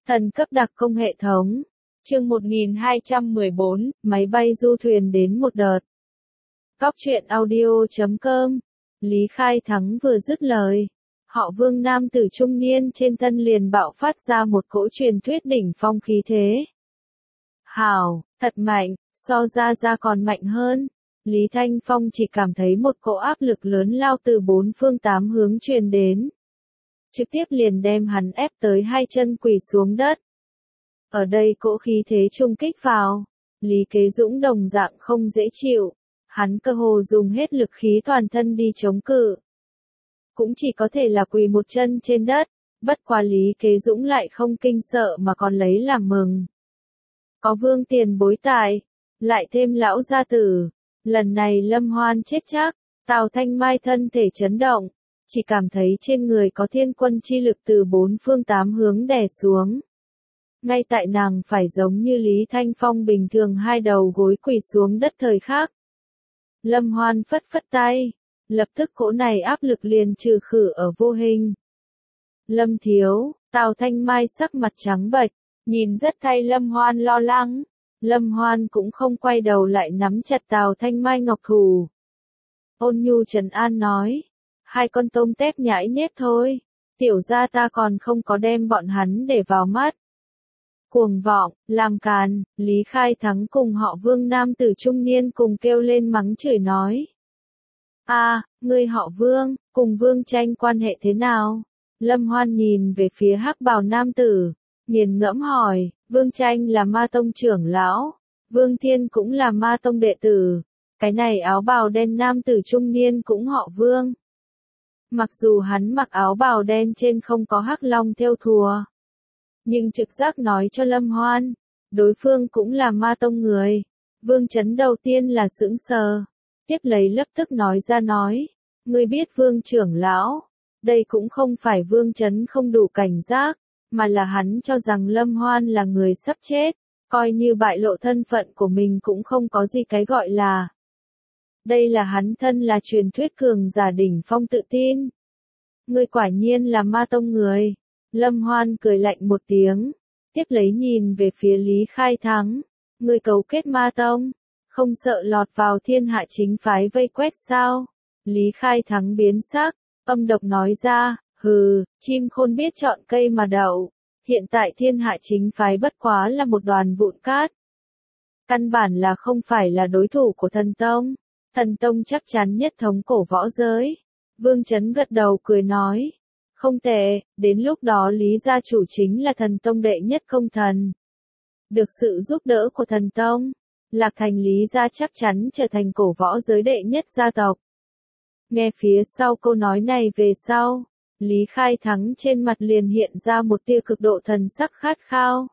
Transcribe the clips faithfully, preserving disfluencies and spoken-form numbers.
Thần cấp đặc công hệ thống. Chương một nghìn hai trăm mười bốn, máy bay du thuyền đến một đợt. Góc truyện audio chấm com. Lý Khai Thắng vừa dứt lời, họ Vương nam tử trung niên trên thân liền bạo phát ra một cỗ truyền thuyết đỉnh phong khí thế. Hào, thật mạnh, so ra ra còn mạnh hơn. Lý Thanh Phong chỉ cảm thấy một cỗ áp lực lớn lao từ bốn phương tám hướng truyền đến. Trực tiếp liền đem hắn ép tới hai chân quỳ xuống đất. Ở đây cỗ khí thế trung kích vào, Lý Kế Dũng đồng dạng không dễ chịu, hắn cơ hồ dùng hết lực khí toàn thân đi chống cự. Cũng chỉ có thể là quỳ một chân trên đất, bất quá Lý Kế Dũng lại không kinh sợ mà còn lấy làm mừng. Có Vương tiền bối tại, lại thêm lão gia tử, lần này Lâm Hoan chết chắc, Tào Thanh Mai thân thể chấn động, chỉ cảm thấy trên người có thiên quân chi lực từ bốn phương tám hướng đè xuống. Ngay tại nàng phải giống như Lý Thanh Phong bình thường hai đầu gối quỳ xuống đất thời khắc. Lâm Hoan phất phất tay, lập tức cỗ này áp lực liền trừ khử ở vô hình. Lâm thiếu, Tào Thanh Mai sắc mặt trắng bệch, nhìn rất thay Lâm Hoan lo lắng. Lâm Hoan cũng không quay đầu lại nắm chặt Tào Thanh Mai ngọc thủ. Ôn nhu trấn an nói, hai con tôm tép nhãi nhép thôi, tiểu gia ta còn không có đem bọn hắn để vào mắt. Cuồng vọng, làm càn, Lý Khai Thắng cùng họ Vương nam tử trung niên cùng kêu lên mắng chửi nói. A, à, ngươi họ Vương, cùng Vương Tranh quan hệ thế nào? Lâm Hoan nhìn về phía hắc bào nam tử, nghiền ngẫm hỏi, Vương Tranh là Ma Tông trưởng lão, Vương Thiên cũng là Ma Tông đệ tử, cái này áo bào đen nam tử trung niên cũng họ Vương. Mặc dù hắn mặc áo bào đen trên không có hắc long thêu thùa, nhưng trực giác nói cho Lâm Hoan, đối phương cũng là Ma Tông người. Vương Chấn đầu tiên là sững sờ, tiếp lấy lập tức nói ra nói, ngươi biết Vương trưởng lão, đây cũng không phải Vương Chấn không đủ cảnh giác, mà là hắn cho rằng Lâm Hoan là người sắp chết, coi như bại lộ thân phận của mình cũng không có gì cái gọi là. Đây là hắn thân là truyền thuyết cường giả đỉnh phong tự tin. Ngươi quả nhiên là Ma Tông người. Lâm Hoan cười lạnh một tiếng, tiếp lấy nhìn về phía Lý Khai Thắng, ngươi cấu kết Ma Tông, không sợ lọt vào thiên hạ chính phái vây quét sao? Lý Khai Thắng biến sắc, âm độc nói ra, hừ, chim khôn biết chọn cây mà đậu, hiện tại thiên hạ chính phái bất quá là một đoàn vụn cát. Căn bản là không phải là đối thủ của thần tông, thần tông chắc chắn nhất thống cổ võ giới. Vương Chấn gật đầu cười nói. Không tệ, đến lúc đó Lý gia chủ chính là thần tông đệ nhất công thần. Được sự giúp đỡ của thần tông, Lạc Thành Lý gia chắc chắn trở thành cổ võ giới đệ nhất gia tộc. Nghe phía sau câu nói này về sau, Lý Khai Thắng trên mặt liền hiện ra một tia cực độ thần sắc khát khao.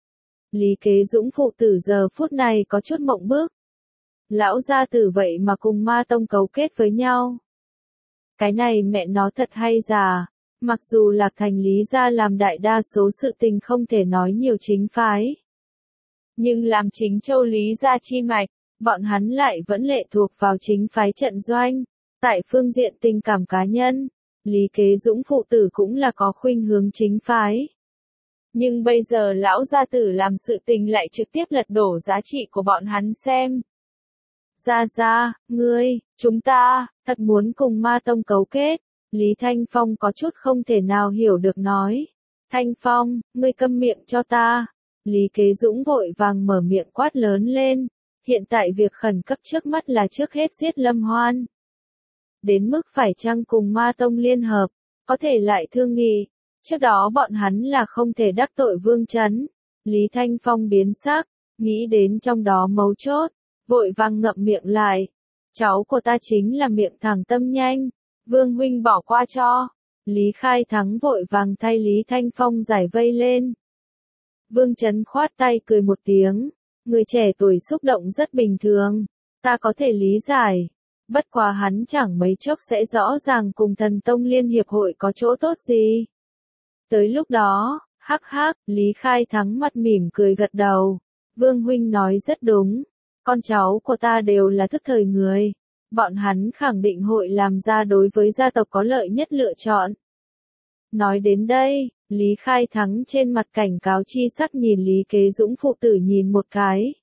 Lý Kế Dũng phụ tử giờ phút này có chút mộng bức. Lão gia tử vậy mà cùng Ma Tông cấu kết với nhau. Cái này mẹ nó thật hay già. Mặc dù Lạc Thành Lý gia làm đại đa số sự tình không thể nói nhiều chính phái, nhưng làm chính châu Lý gia chi mạch, bọn hắn lại vẫn lệ thuộc vào chính phái trận doanh. Tại phương diện tình cảm cá nhân, Lý Kế Dũng phụ tử cũng là có khuynh hướng chính phái. Nhưng bây giờ lão gia tử làm sự tình lại trực tiếp lật đổ giá trị của bọn hắn xem. Gia gia, ngươi, chúng ta, thật muốn cùng Ma Tông cấu kết. Lý Thanh Phong có chút không thể nào hiểu được nói. Thanh Phong, ngươi câm miệng cho ta. Lý Kế Dũng vội vàng mở miệng quát lớn lên. Hiện tại việc khẩn cấp trước mắt là trước hết giết Lâm Hoan. Đến mức phải chăng cùng Ma Tông liên hợp, có thể lại thương nghị. Trước đó bọn hắn là không thể đắc tội Vương Chấn. Lý Thanh Phong biến sắc, nghĩ đến trong đó mấu chốt, vội vàng ngậm miệng lại. Cháu của ta chính là miệng thẳng tâm nhanh. Vương huynh bỏ qua cho. Lý Khai Thắng vội vàng thay Lý Thanh Phong giải vây lên. Vương Chấn khoát tay cười một tiếng. Người trẻ tuổi xúc động rất bình thường. Ta có thể lý giải. Bất quá hắn chẳng mấy chốc sẽ rõ ràng cùng thần tông liên hiệp hội có chỗ tốt gì. Tới lúc đó, hắc hắc, Lý Khai Thắng mặt mỉm cười gật đầu. Vương huynh nói rất đúng. Con cháu của ta đều là thức thời người. Bọn hắn khẳng định hội làm ra đối với gia tộc có lợi nhất lựa chọn. Nói đến đây, Lý Khai Thắng trên mặt cảnh cáo chi sắc nhìn Lý Kế Dũng phụ tử nhìn một cái.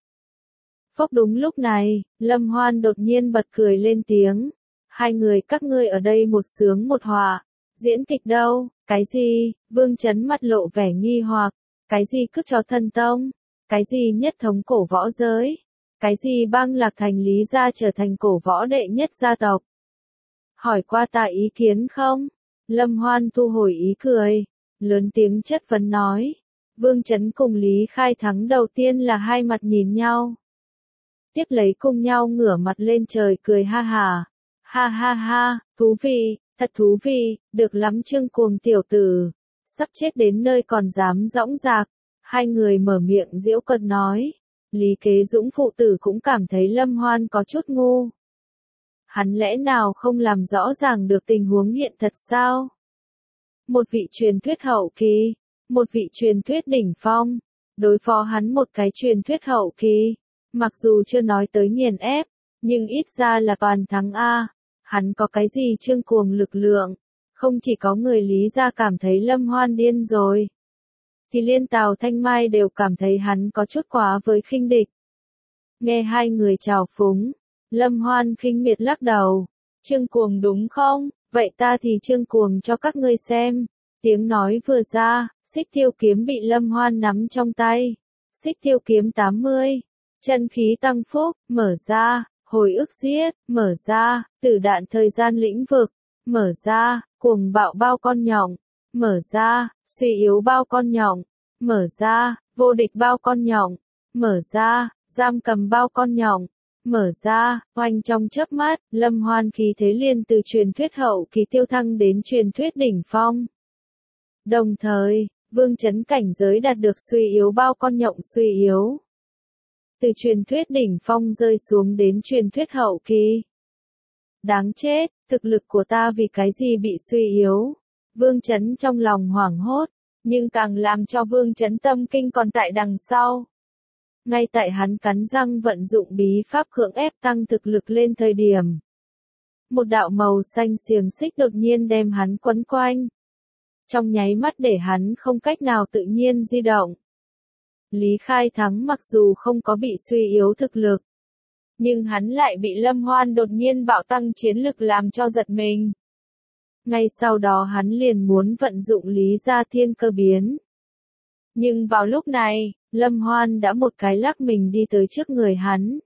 Phốc đúng lúc này, Lâm Hoan đột nhiên bật cười lên tiếng. Hai người các ngươi ở đây một sướng một họa. Diễn kịch đâu, cái gì, Vương Chấn mặt lộ vẻ nghi hoặc, cái gì cướp cho thân tông, cái gì nhất thống cổ võ giới, cái gì băng lạc thành Lý gia trở thành cổ võ đệ nhất gia tộc. Hỏi qua ta ý kiến không? Lâm Hoan thu hồi ý cười, lớn tiếng chất vấn nói. Vương Chấn cùng Lý Khai Thắng đầu tiên là hai mặt nhìn nhau. Tiếp lấy cùng nhau ngửa mặt lên trời cười ha hà. Ha ha ha, thú vị, thật thú vị, được lắm Trương Cuồng tiểu tử. Sắp chết đến nơi còn dám dõng dạc. Hai người mở miệng giễu cợt nói. Lý Kế Dũng phụ tử cũng cảm thấy Lâm Hoan có chút ngu. Hắn lẽ nào không làm rõ ràng được tình huống hiện thật sao? Một vị truyền thuyết hậu kỳ, một vị truyền thuyết đỉnh phong, đối phó hắn một cái truyền thuyết hậu kỳ, mặc dù chưa nói tới nghiền ép, nhưng ít ra là toàn thắng A, hắn có cái gì Trương Cuồng lực lượng, không chỉ có người Lý gia cảm thấy Lâm Hoan điên rồi, thì liên Tào Thanh Mai đều cảm thấy hắn có chút quá với khinh địch. Nghe hai người chào phúng, Lâm Hoan khinh miệt lắc đầu, Trương Cuồng đúng không? Vậy ta thì Trương Cuồng cho các ngươi xem. Tiếng nói vừa ra, xích tiêu kiếm bị Lâm Hoan nắm trong tay. Xích tiêu kiếm tám mươi. Chân khí tăng phúc, mở ra, hồi ức giết, mở ra, tử đạn thời gian lĩnh vực, mở ra, cuồng bạo bao con nhộng, mở ra, suy yếu bao con nhộng, mở ra, vô địch bao con nhộng, mở ra, giam cầm bao con nhộng. Mở ra, oanh trong chớp mắt, Lâm Hoan khí thế liền từ truyền thuyết hậu kỳ tiêu thăng đến truyền thuyết đỉnh phong. Đồng thời, Vương Chấn cảnh giới đạt được suy yếu bao con nhộng suy yếu. Từ truyền thuyết đỉnh phong rơi xuống đến truyền thuyết hậu kỳ. Đáng chết, thực lực của ta vì cái gì bị suy yếu? Vương Chấn trong lòng hoảng hốt, nhưng càng làm cho Vương Chấn tâm kinh còn tại đằng sau. Ngay tại hắn cắn răng vận dụng bí pháp cưỡng ép tăng thực lực lên thời điểm. Một đạo màu xanh xiềng xích đột nhiên đem hắn quấn quanh. Trong nháy mắt để hắn không cách nào tự nhiên di động. Lý Khai Thắng mặc dù không có bị suy yếu thực lực. Nhưng hắn lại bị Lâm Hoan đột nhiên bạo tăng chiến lực làm cho giật mình. Ngay sau đó hắn liền muốn vận dụng Lý gia thiên cơ biến. Nhưng vào lúc này, Lâm Hoan đã một cái lắc mình đi tới trước người hắn.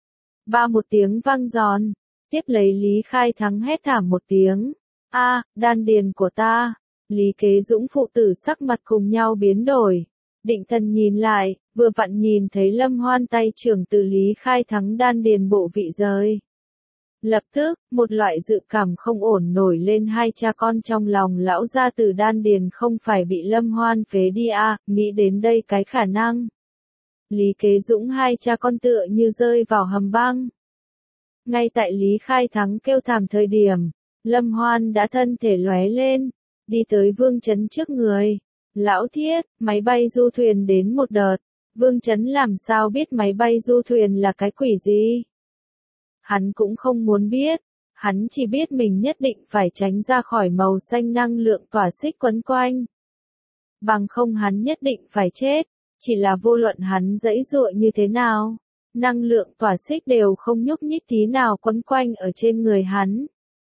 Ba một tiếng vang giòn, tiếp lấy Lý Khai Thắng hét thảm một tiếng. A, đan điền của ta. Lý Kế Dũng phụ tử sắc mặt cùng nhau biến đổi. Định thần nhìn lại, vừa vặn nhìn thấy Lâm Hoan tay trưởng từ Lý Khai Thắng đan điền bộ vị rơi. Lập tức, một loại dự cảm không ổn nổi lên hai cha con trong lòng lão gia tử đan điền không phải bị Lâm Hoan phế đi à, nghĩ đến đây cái khả năng. Lý Kế Dũng hai cha con tựa như rơi vào hầm băng. Ngay tại Lý Khai Thắng kêu thảm thời điểm, Lâm Hoan đã thân thể lóe lên, đi tới Vương Chấn trước người. Lão Thiết, máy bay du thuyền đến một đợt, Vương Chấn làm sao biết máy bay du thuyền là cái quỷ gì? Hắn cũng không muốn biết, hắn chỉ biết mình nhất định phải tránh ra khỏi màu xanh năng lượng tỏa xích quấn quanh. Bằng không hắn nhất định phải chết, chỉ là vô luận hắn giãy giụa như thế nào, năng lượng tỏa xích đều không nhúc nhích tí nào quấn quanh ở trên người hắn.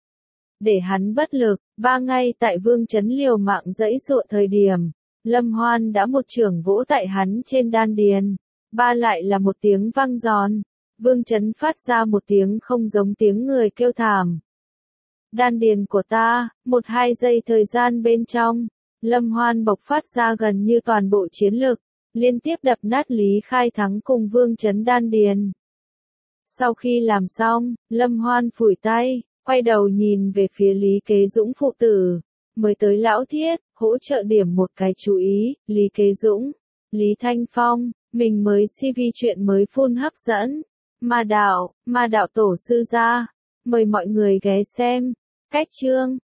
Để hắn bất lực, ba ngay tại Vương Chấn liều mạng giãy giụa thời điểm, Lâm Hoan đã một chưởng vỗ tại hắn trên đan điền, ba lại là một tiếng vang giòn. Vương Chấn phát ra một tiếng không giống tiếng người kêu thảm. Đan điền của ta, một hai giây thời gian bên trong, Lâm Hoan bộc phát ra gần như toàn bộ chiến lực, liên tiếp đập nát Lý Khai Thắng cùng Vương Chấn đan điền. Sau khi làm xong, Lâm Hoan phủi tay, quay đầu nhìn về phía Lý Kế Dũng phụ tử, mới tới Lão Thiết, hỗ trợ điểm một cái chú ý, Lý Kế Dũng, Lý Thanh Phong, mình mới xê vê chuyện mới full hấp dẫn. Ma đạo, ma đạo tổ sư gia, mời mọi người ghé xem, cách chương.